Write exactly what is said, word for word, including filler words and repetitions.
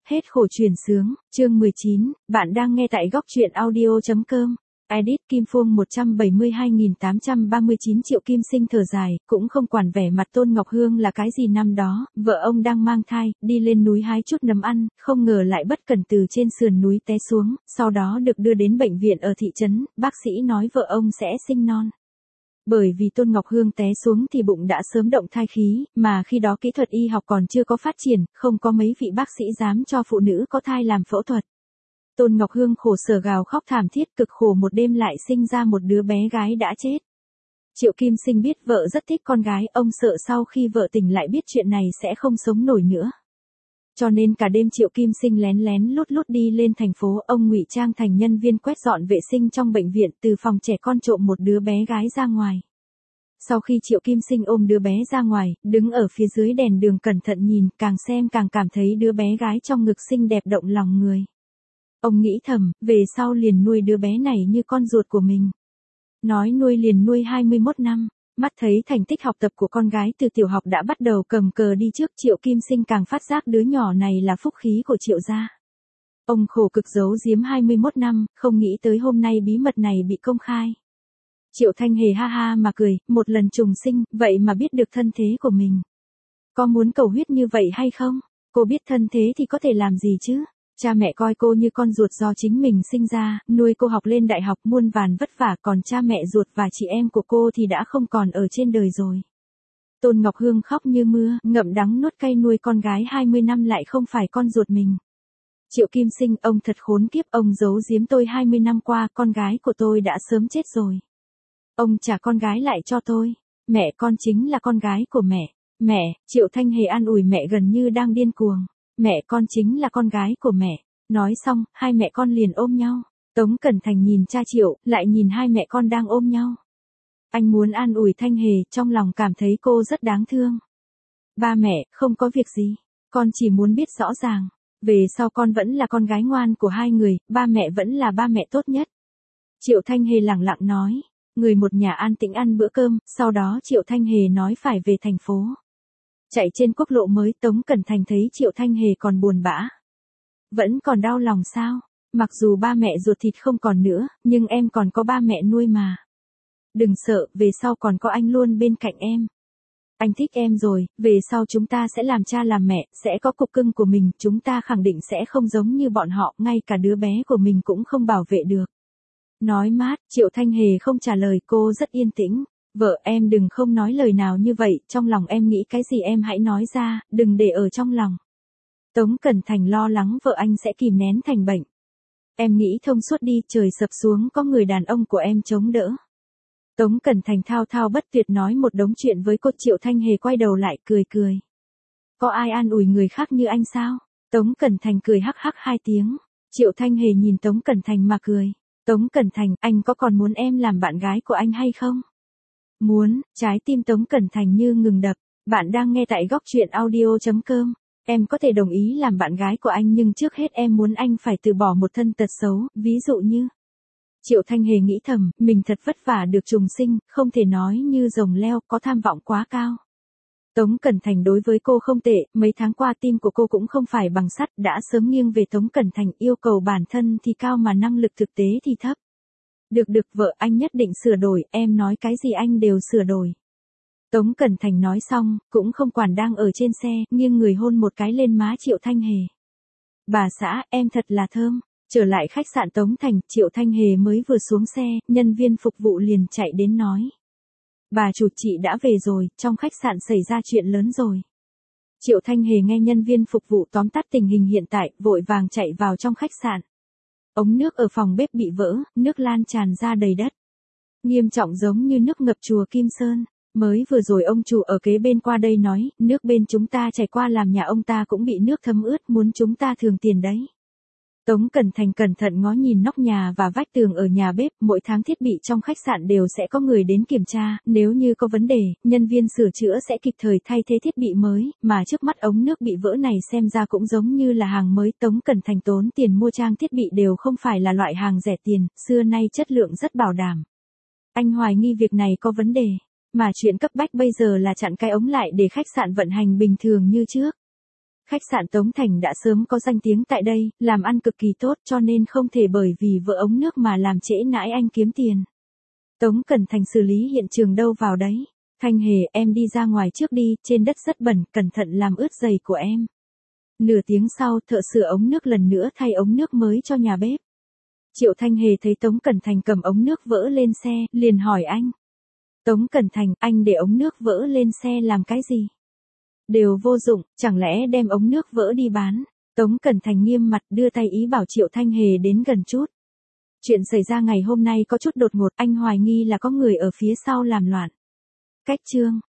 Hết khổ truyền sướng, chương mười chín, bạn đang nghe tại góc truyện audio.com. Edit Kim Phương một trăm bảy mươi hai nghìn tám trăm ba mươi chín Triệu Kim Sinh thở dài, cũng không quản vẻ mặt Tôn Ngọc Hương là cái gì năm đó, vợ ông đang mang thai, đi lên núi hái chút nấm ăn, không ngờ lại bất cẩn từ trên sườn núi té xuống, sau đó được đưa đến bệnh viện ở thị trấn, bác sĩ nói vợ ông sẽ sinh non. Bởi vì Tôn Ngọc Hương té xuống thì bụng đã sớm động thai khí, mà khi đó kỹ thuật y học còn chưa có phát triển, không có mấy vị bác sĩ dám cho phụ nữ có thai làm phẫu thuật. Tôn Ngọc Hương khổ sở gào khóc thảm thiết, cực khổ một đêm lại sinh ra một đứa bé gái đã chết. Triệu Kim Sinh biết vợ rất thích con gái, ông sợ sau khi vợ tỉnh lại biết chuyện này sẽ không sống nổi nữa. Cho nên cả đêm Triệu Kim Sinh lén lén lút lút đi lên thành phố, ông ngụy trang thành nhân viên quét dọn vệ sinh trong bệnh viện, từ phòng trẻ con trộm một đứa bé gái ra ngoài. Sau khi Triệu Kim Sinh ôm đứa bé ra ngoài, đứng ở phía dưới đèn đường cẩn thận nhìn, càng xem càng cảm thấy đứa bé gái trong ngực xinh đẹp động lòng người. Ông nghĩ thầm, về sau liền nuôi đứa bé này như con ruột của mình. Nói nuôi liền nuôi hai mươi mốt năm. Mắt thấy thành tích học tập của con gái từ tiểu học đã bắt đầu cầm cờ đi trước, Triệu Kim Sinh càng phát giác đứa nhỏ này là phúc khí của Triệu gia. Ông khổ cực giấu giếm hai mươi mốt năm, không nghĩ tới hôm nay bí mật này bị công khai. Triệu Thanh Hề ha ha mà cười, một lần trùng sinh, vậy mà biết được thân thế của mình. Có muốn cầu huyết như vậy hay không? Cô biết thân thế thì có thể làm gì chứ? Cha mẹ coi cô như con ruột do chính mình sinh ra, nuôi cô học lên đại học muôn vàn vất vả, còn cha mẹ ruột và chị em của cô thì đã không còn ở trên đời rồi. Tôn Ngọc Hương khóc như mưa, ngậm đắng nuốt cay nuôi con gái hai mươi năm lại không phải con ruột mình. Triệu Kim Sinh, ông thật khốn kiếp, ông giấu giếm tôi hai mươi năm qua, con gái của tôi đã sớm chết rồi. Ông trả con gái lại cho tôi. Mẹ con chính là con gái của mẹ. Mẹ, Triệu Thanh Hề an ủi mẹ gần như đang điên cuồng. Mẹ con chính là con gái của mẹ. Nói xong, hai mẹ con liền ôm nhau. Tống Cẩn Thành nhìn cha Triệu, lại nhìn hai mẹ con đang ôm nhau. Anh muốn an ủi Thanh Hề, trong lòng cảm thấy cô rất đáng thương. Ba mẹ, không có việc gì. Con chỉ muốn biết rõ ràng. Về sau con vẫn là con gái ngoan của hai người, ba mẹ vẫn là ba mẹ tốt nhất. Triệu Thanh Hề lẳng lặng nói. Người một nhà an tĩnh ăn bữa cơm, sau đó Triệu Thanh Hề nói phải về thành phố. Chạy trên quốc lộ mới, Tống Cẩn Thành thấy Triệu Thanh Hề còn buồn bã. Vẫn còn đau lòng sao? Mặc dù ba mẹ ruột thịt không còn nữa, nhưng em còn có ba mẹ nuôi mà. Đừng sợ, về sau còn có anh luôn bên cạnh em. Anh thích em rồi, về sau chúng ta sẽ làm cha làm mẹ, sẽ có cục cưng của mình, chúng ta khẳng định sẽ không giống như bọn họ, ngay cả đứa bé của mình cũng không bảo vệ được. Nói mát, Triệu Thanh Hề không trả lời, cô rất yên tĩnh. Vợ em đừng không nói lời nào như vậy, trong lòng em nghĩ cái gì em hãy nói ra, đừng để ở trong lòng. Tống Cẩn Thành lo lắng vợ anh sẽ kìm nén thành bệnh. Em nghĩ thông suốt đi, trời sập xuống có người đàn ông của em chống đỡ. Tống Cẩn Thành thao thao bất tuyệt nói một đống chuyện với cô. Triệu Thanh Hề quay đầu lại cười cười. Có ai an ủi người khác như anh sao? Tống Cẩn Thành cười hắc hắc hai tiếng. Triệu Thanh Hề nhìn Tống Cẩn Thành mà cười. Tống Cẩn Thành, anh có còn muốn em làm bạn gái của anh hay không? Muốn. Trái tim Tống Cẩn Thành như ngừng đập. Bạn đang nghe tại góc truyện audio.com. Em có thể đồng ý làm bạn gái của anh, nhưng trước hết em muốn anh phải từ bỏ một thân tật xấu, ví dụ như. Triệu Thanh Hề nghĩ thầm, mình thật vất vả được trùng sinh, không thể nói như rồng leo, có tham vọng quá cao. Tống Cẩn Thành đối với cô không tệ, mấy tháng qua tim của cô cũng không phải bằng sắt, đã sớm nghiêng về Tống Cẩn Thành, yêu cầu bản thân thì cao mà năng lực thực tế thì thấp. Được được vợ, anh nhất định sửa đổi, em nói cái gì anh đều sửa đổi. Tống Cẩn Thành nói xong, cũng không quản đang ở trên xe, nghiêng người hôn một cái lên má Triệu Thanh Hề. Bà xã, em thật là thơm. Trở lại khách sạn Tống Thành, Triệu Thanh Hề mới vừa xuống xe, nhân viên phục vụ liền chạy đến nói. Bà chủ, chị đã về rồi, trong khách sạn xảy ra chuyện lớn rồi. Triệu Thanh Hề nghe nhân viên phục vụ tóm tắt tình hình hiện tại, vội vàng chạy vào trong khách sạn. Ống nước ở phòng bếp bị vỡ, nước lan tràn ra đầy đất. Nghiêm trọng giống như nước ngập chùa Kim Sơn. Mới vừa rồi ông chủ ở kế bên qua đây nói, nước bên chúng ta chảy qua làm nhà ông ta cũng bị nước thấm ướt, muốn chúng ta thường tiền đấy. Tống Cẩn Thành cẩn thận ngó nhìn nóc nhà và vách tường ở nhà bếp, mỗi tháng thiết bị trong khách sạn đều sẽ có người đến kiểm tra, nếu như có vấn đề, nhân viên sửa chữa sẽ kịp thời thay thế thiết bị mới, mà trước mắt ống nước bị vỡ này xem ra cũng giống như là hàng mới. Tống Cẩn Thành tốn tiền mua trang thiết bị đều không phải là loại hàng rẻ tiền, xưa nay chất lượng rất bảo đảm. Anh hoài nghi việc này có vấn đề, mà chuyện cấp bách bây giờ là chặn cái ống lại để khách sạn vận hành bình thường như trước. Khách sạn Tống Thành đã sớm có danh tiếng tại đây, làm ăn cực kỳ tốt cho nên không thể bởi vì vỡ ống nước mà làm trễ nãi anh kiếm tiền. Tống Cẩn Thành xử lý hiện trường đâu vào đấy. Thanh Hề, em đi ra ngoài trước đi, trên đất rất bẩn, cẩn thận làm ướt giày của em. Nửa tiếng sau, thợ sửa ống nước lần nữa thay ống nước mới cho nhà bếp. Triệu Thanh Hề thấy Tống Cẩn Thành cầm ống nước vỡ lên xe, liền hỏi anh. Tống Cẩn Thành, anh để ống nước vỡ lên xe làm cái gì? Đều vô dụng, chẳng lẽ đem ống nước vỡ đi bán? Tống Cẩn Thành nghiêm mặt đưa tay ý bảo Triệu Thanh Hề đến gần chút. Chuyện xảy ra ngày hôm nay có chút đột ngột, anh hoài nghi là có người ở phía sau làm loạn. Cách chương